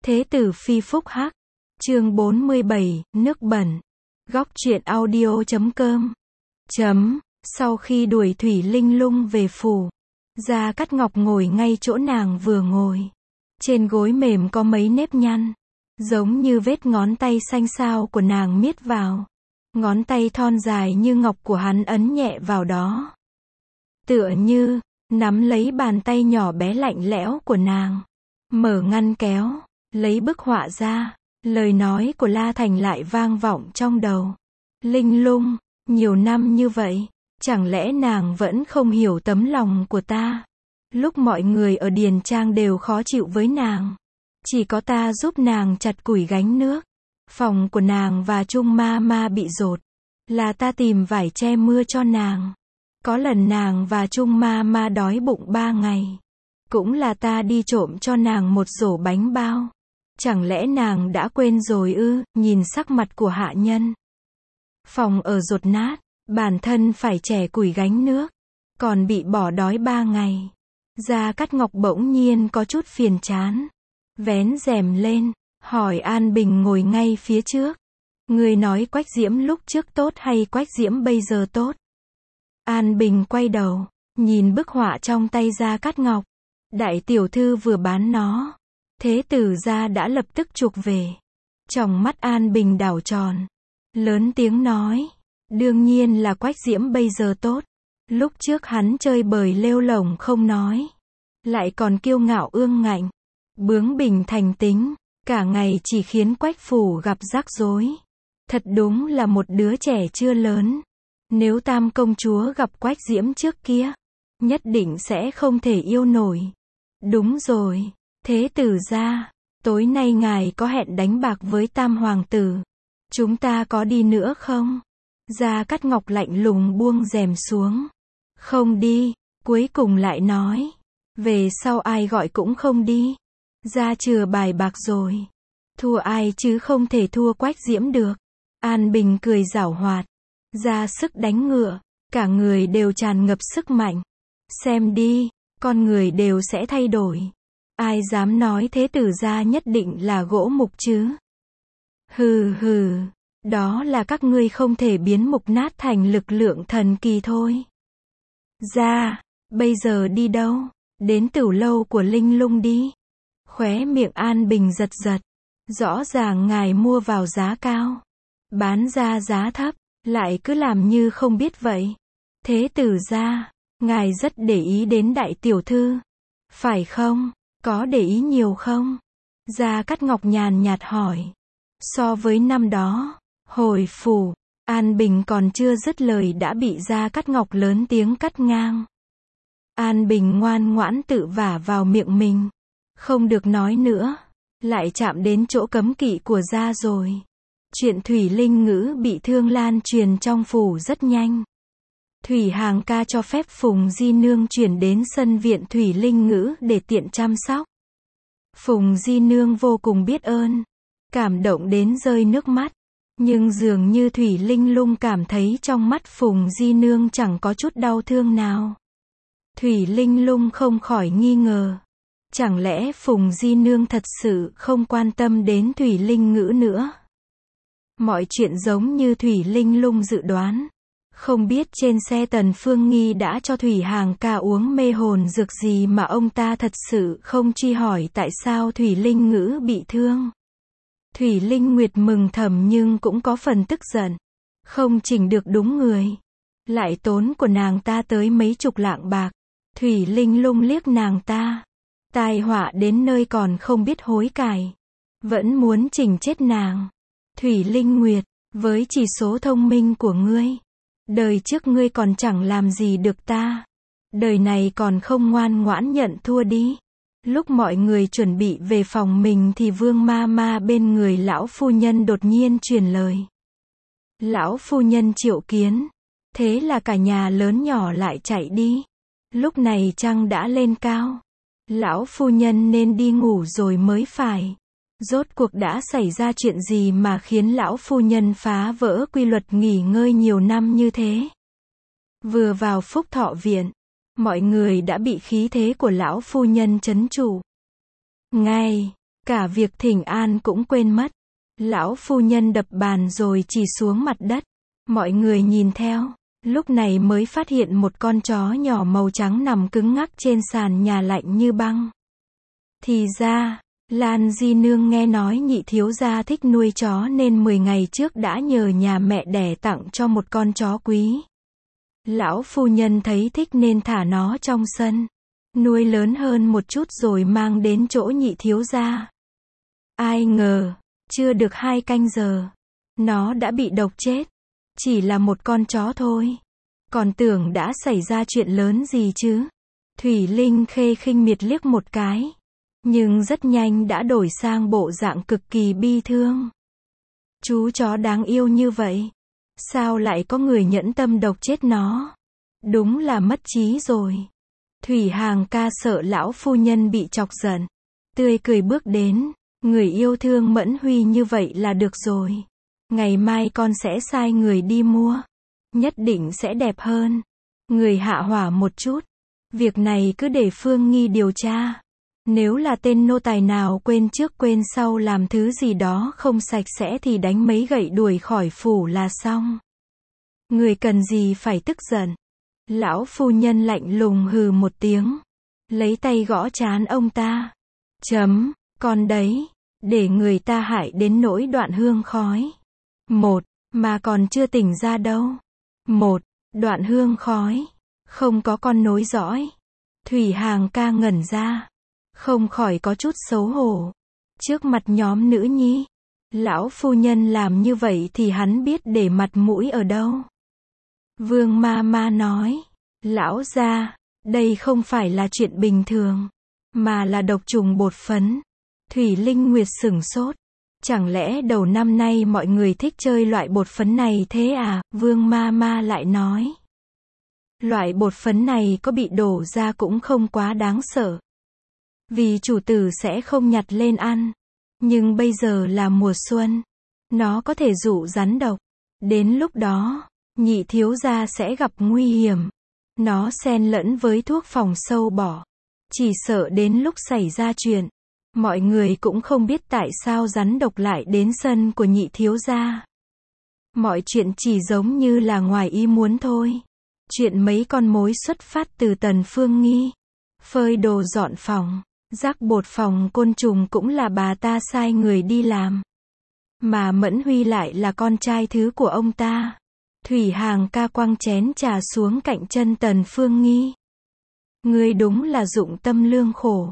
Thế tử phi phúc hắc. Chương 47, nước bẩn. Góc truyện audio.com. Sau khi đuổi Thủy Linh Lung về phủ, Gia Cát Ngọc ngồi ngay chỗ nàng vừa ngồi. Trên gối mềm có mấy nếp nhăn, giống như vết ngón tay xanh xao của nàng miết vào. Ngón tay thon dài như ngọc của hắn ấn nhẹ vào đó. Tựa như, nắm lấy bàn tay nhỏ bé lạnh lẽo của nàng. Mở ngăn kéo, lấy bức họa ra, lời nói của La Thành lại vang vọng trong đầu. Linh Lung, nhiều năm như vậy, chẳng lẽ nàng vẫn không hiểu tấm lòng của ta? Lúc mọi người ở Điền Trang đều khó chịu với nàng, chỉ có ta giúp nàng chặt củi gánh nước. Phòng của nàng và Trung Ma Ma bị dột, là ta tìm vải che mưa cho nàng. Có lần nàng và Trung Ma Ma đói bụng 3 ngày, cũng là ta đi trộm cho nàng một rổ bánh bao. Chẳng lẽ nàng đã quên rồi ư? Nhìn sắc mặt của hạ nhân, phòng ở dột nát, bản thân phải chẻ củi gánh nước, còn bị bỏ đói 3 ngày. Gia Cát Ngọc bỗng nhiên có chút phiền chán, vén rèm lên, hỏi An Bình ngồi ngay phía trước. Người nói Quách Diễm lúc trước tốt hay Quách Diễm bây giờ tốt? An Bình quay đầu, nhìn bức họa trong tay Gia Cát Ngọc. Đại tiểu thư vừa bán nó, thế tử gia đã lập tức chuộc về. Trong mắt An Bình đảo tròn, lớn tiếng nói, đương nhiên là Quách Diễm bây giờ tốt. Lúc trước hắn chơi bời lêu lổng không nói, lại còn kiêu ngạo ương ngạnh, bướng bỉnh thành tính, cả ngày chỉ khiến Quách phủ gặp rắc rối. Thật đúng là một đứa trẻ chưa lớn. Nếu Tam công chúa gặp Quách Diễm trước kia, nhất định sẽ không thể yêu nổi. Đúng rồi, thế tử gia, tối nay ngài có hẹn đánh bạc với Tam hoàng tử. Chúng ta có đi nữa không? Gia Cát Ngọc lạnh lùng buông rèm xuống. Không đi, cuối cùng lại nói. Về sau ai gọi cũng không đi. Gia chừa bài bạc rồi. Thua ai chứ không thể thua Quách Diễm được. An Bình cười giảo hoạt, ra sức đánh ngựa, cả người đều tràn ngập sức mạnh. Xem đi, con người đều sẽ thay đổi. Ai dám nói thế tử gia nhất định là gỗ mục chứ? Hừ hừ, đó là các ngươi không thể biến mục nát thành lực lượng thần kỳ thôi. Ra, bây giờ đi đâu? Đến tửu lâu của Linh Lung đi. Khóe miệng An Bình giật giật. Rõ ràng ngài mua vào giá cao, bán ra giá thấp, lại cứ làm như không biết vậy. Thế tử gia, ngài rất để ý đến đại tiểu thư, phải không? Có để ý nhiều không? Gia Cát Ngọc nhàn nhạt hỏi. So với năm đó, hồi phủ, An Bình còn chưa dứt lời đã bị Gia Cát Ngọc lớn tiếng cắt ngang. An Bình ngoan ngoãn tự vả vào miệng mình. Không được nói nữa. Lại chạm đến chỗ cấm kỵ của Gia rồi. Chuyện Thủy Linh Ngữ bị thương lan truyền trong phủ rất nhanh. Thủy Hàng ca cho phép Phùng Di Nương chuyển đến sân viện Thủy Linh Ngữ để tiện chăm sóc. Phùng Di Nương vô cùng biết ơn, cảm động đến rơi nước mắt. Nhưng dường như Thủy Linh Lung cảm thấy trong mắt Phùng Di Nương chẳng có chút đau thương nào. Thủy Linh Lung không khỏi nghi ngờ. Chẳng lẽ Phùng Di Nương thật sự không quan tâm đến Thủy Linh Ngữ nữa? Mọi chuyện giống như Thủy Linh Lung dự đoán. Không biết trên xe Tần Phương Nghi đã cho Thủy Hàng ca uống mê hồn dược gì mà ông ta thật sự không truy hỏi tại sao Thủy Linh Ngữ bị thương. Thủy Linh Nguyệt mừng thầm nhưng cũng có phần tức giận. Không chỉnh được đúng người. Lại tốn của nàng ta tới mấy chục lạng bạc. Thủy Linh Lung liếc nàng ta. Tai họa đến nơi còn không biết hối cải. Vẫn muốn chỉnh chết nàng. Thủy Linh Nguyệt, với chỉ số thông minh của ngươi, đời trước ngươi còn chẳng làm gì được ta. Đời này còn không ngoan ngoãn nhận thua đi. Lúc mọi người chuẩn bị về phòng mình thì Vương Ma Ma bên người lão phu nhân đột nhiên truyền lời. Lão phu nhân triệu kiến. Thế là cả nhà lớn nhỏ lại chạy đi. Lúc này trăng đã lên cao. Lão phu nhân nên đi ngủ rồi mới phải. Rốt cuộc đã xảy ra chuyện gì mà khiến lão phu nhân phá vỡ quy luật nghỉ ngơi nhiều năm như thế? Vừa vào Phúc Thọ viện, mọi người đã bị khí thế của lão phu nhân trấn trụ. Ngay Cả việc thỉnh an cũng quên mất. Lão phu nhân đập bàn rồi chỉ xuống mặt đất. Mọi người nhìn theo, lúc này mới phát hiện một con chó nhỏ màu trắng nằm cứng ngắc trên sàn nhà lạnh như băng. Thì ra, Lan Di Nương nghe nói nhị thiếu gia thích nuôi chó nên 10 ngày trước đã nhờ nhà mẹ đẻ tặng cho một con chó quý. Lão phu nhân thấy thích nên thả nó trong sân, nuôi lớn hơn một chút rồi mang đến chỗ nhị thiếu gia. Ai ngờ, chưa được 2 canh giờ, nó đã bị độc chết. Chỉ là một con chó thôi, còn tưởng đã xảy ra chuyện lớn gì chứ. Thủy Linh Khê khinh miệt liếc một cái, nhưng rất nhanh đã đổi sang bộ dạng cực kỳ bi thương. Chú chó đáng yêu như vậy, sao lại có người nhẫn tâm độc chết nó? Đúng là mất trí rồi. Thủy Hàng ca sợ lão phu nhân bị chọc giận, tươi cười bước đến, người yêu thương Mẫn Huy như vậy là được rồi. Ngày mai con sẽ sai người đi mua, nhất định sẽ đẹp hơn. Người hạ hỏa một chút, việc này cứ để Phương Nghi điều tra. Nếu là tên nô tài nào quên trước quên sau làm thứ gì đó không sạch sẽ thì đánh mấy gậy đuổi khỏi phủ là xong. Người cần gì phải tức giận. Lão phu nhân lạnh lùng hừ một tiếng, lấy tay gõ trán ông ta. Con đấy, để người ta hại đến nỗi đoạn hương khói. Mà còn chưa tỉnh ra đâu. Đoạn hương khói, không có con nối dõi. Thủy Hàng ca ngẩn ra, không khỏi có chút xấu hổ. Trước mặt nhóm nữ nhi, lão phu nhân làm như vậy thì hắn biết để mặt mũi ở đâu. Vương ma ma nói, lão gia, đây không phải là chuyện bình thường, mà là độc trùng bột phấn. Thủy Linh Nguyệt sửng sốt. Chẳng lẽ đầu năm nay mọi người thích chơi loại bột phấn này thế à? Vương ma ma lại nói. Loại bột phấn này có bị đổ ra cũng không quá đáng sợ, vì chủ tử sẽ không nhặt lên ăn. Nhưng bây giờ là mùa xuân, nó có thể dụ rắn độc. Đến lúc đó, nhị thiếu gia sẽ gặp nguy hiểm. Nó xen lẫn với thuốc phòng sâu bọ. Chỉ sợ đến lúc xảy ra chuyện, mọi người cũng không biết tại sao rắn độc lại đến sân của nhị thiếu gia. Mọi chuyện chỉ giống như là ngoài ý muốn thôi. Chuyện mấy con mối xuất phát từ Tần Phương Nghi. Phơi đồ dọn phòng, rắc bột phòng côn trùng cũng là bà ta sai người đi làm. Mà Mẫn Huy lại là con trai thứ của ông ta. Thủy Hàng ca quăng chén trà xuống cạnh chân Tần Phương Nghi. Ngươi đúng là dụng tâm lương khổ.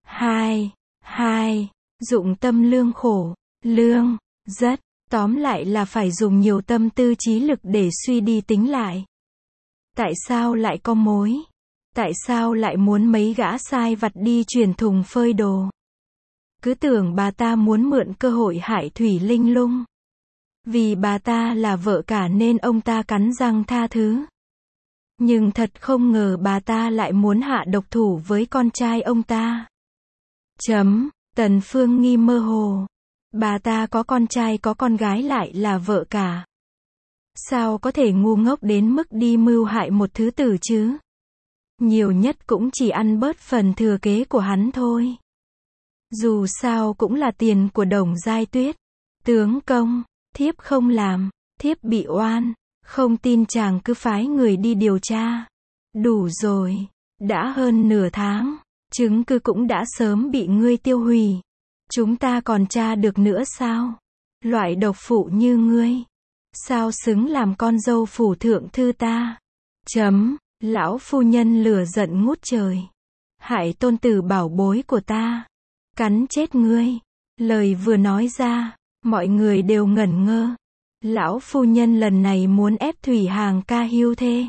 Dụng tâm lương khổ. Rất. Tóm lại là phải dùng nhiều tâm tư trí lực để suy đi tính lại. Tại sao lại có mối? Tại sao lại muốn mấy gã sai vặt đi chuyển thùng phơi đồ? Cứ tưởng bà ta muốn mượn cơ hội hại Thủy Linh Lung. Vì bà ta là vợ cả nên ông ta cắn răng tha thứ. Nhưng thật không ngờ bà ta lại muốn hạ độc thủ với con trai ông ta. Tần Phương Nghi mơ hồ. Bà ta có con trai có con gái lại là vợ cả. Sao có thể ngu ngốc đến mức đi mưu hại một thứ tử chứ? Nhiều nhất cũng chỉ ăn bớt phần thừa kế của hắn thôi. Dù sao cũng là tiền của Đồng Giai Tuyết. Tướng công, thiếp không làm, thiếp bị oan. Không tin chàng cứ phái người đi điều tra. Đủ rồi, đã hơn nửa tháng, chứng cứ cũng đã sớm bị ngươi tiêu hủy. Chúng ta còn tra được nữa sao? Loại độc phụ như ngươi, sao xứng làm con dâu phủ thượng thư ta? Lão phu nhân lửa giận ngút trời. Hại tôn tử bảo bối của ta. Cắn chết ngươi. Lời vừa nói ra, mọi người đều ngẩn ngơ. Lão phu nhân lần này muốn ép Thủy Hàng ca hưu thê.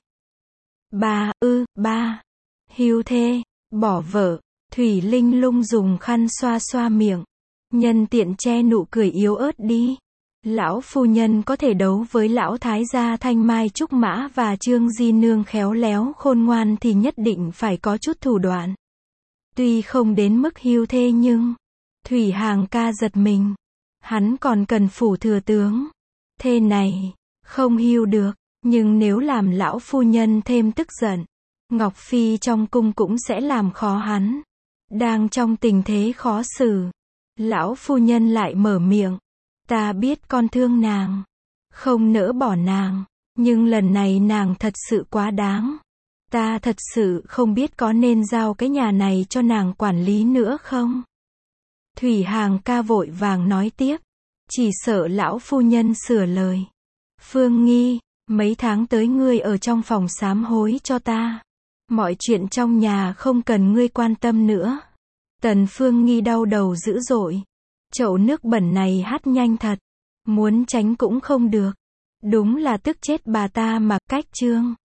Hưu thê, bỏ vợ. Thủy Linh Lung dùng khăn xoa xoa miệng, nhân tiện che nụ cười yếu ớt đi. Lão phu nhân có thể đấu với lão thái gia Thanh Mai Trúc Mã và Trương Di Nương khéo léo khôn ngoan thì nhất định phải có chút thủ đoạn. Tuy không đến mức hưu thê nhưng Thủy Hàng ca giật mình. Hắn còn cần phủ thừa tướng. Thế này, không hưu được, nhưng nếu làm lão phu nhân thêm tức giận, Ngọc Phi trong cung cũng sẽ làm khó hắn. Đang trong tình thế khó xử, Lão phu nhân lại mở miệng. Ta biết con thương nàng, không nỡ bỏ nàng, nhưng lần này nàng thật sự quá đáng. Ta thật sự không biết có nên giao cái nhà này cho nàng quản lý nữa không? Thủy Hàng ca vội vàng nói tiếp. Chỉ sợ lão phu nhân sửa lời. Phương Nghi, mấy tháng tới ngươi ở trong phòng sám hối cho ta. Mọi chuyện trong nhà không cần ngươi quan tâm nữa. Tần Phương Nghi đau đầu dữ dội. Chậu nước bẩn này hắt nhanh thật. Muốn tránh cũng không được. Đúng là tức chết bà ta mà. Cách chương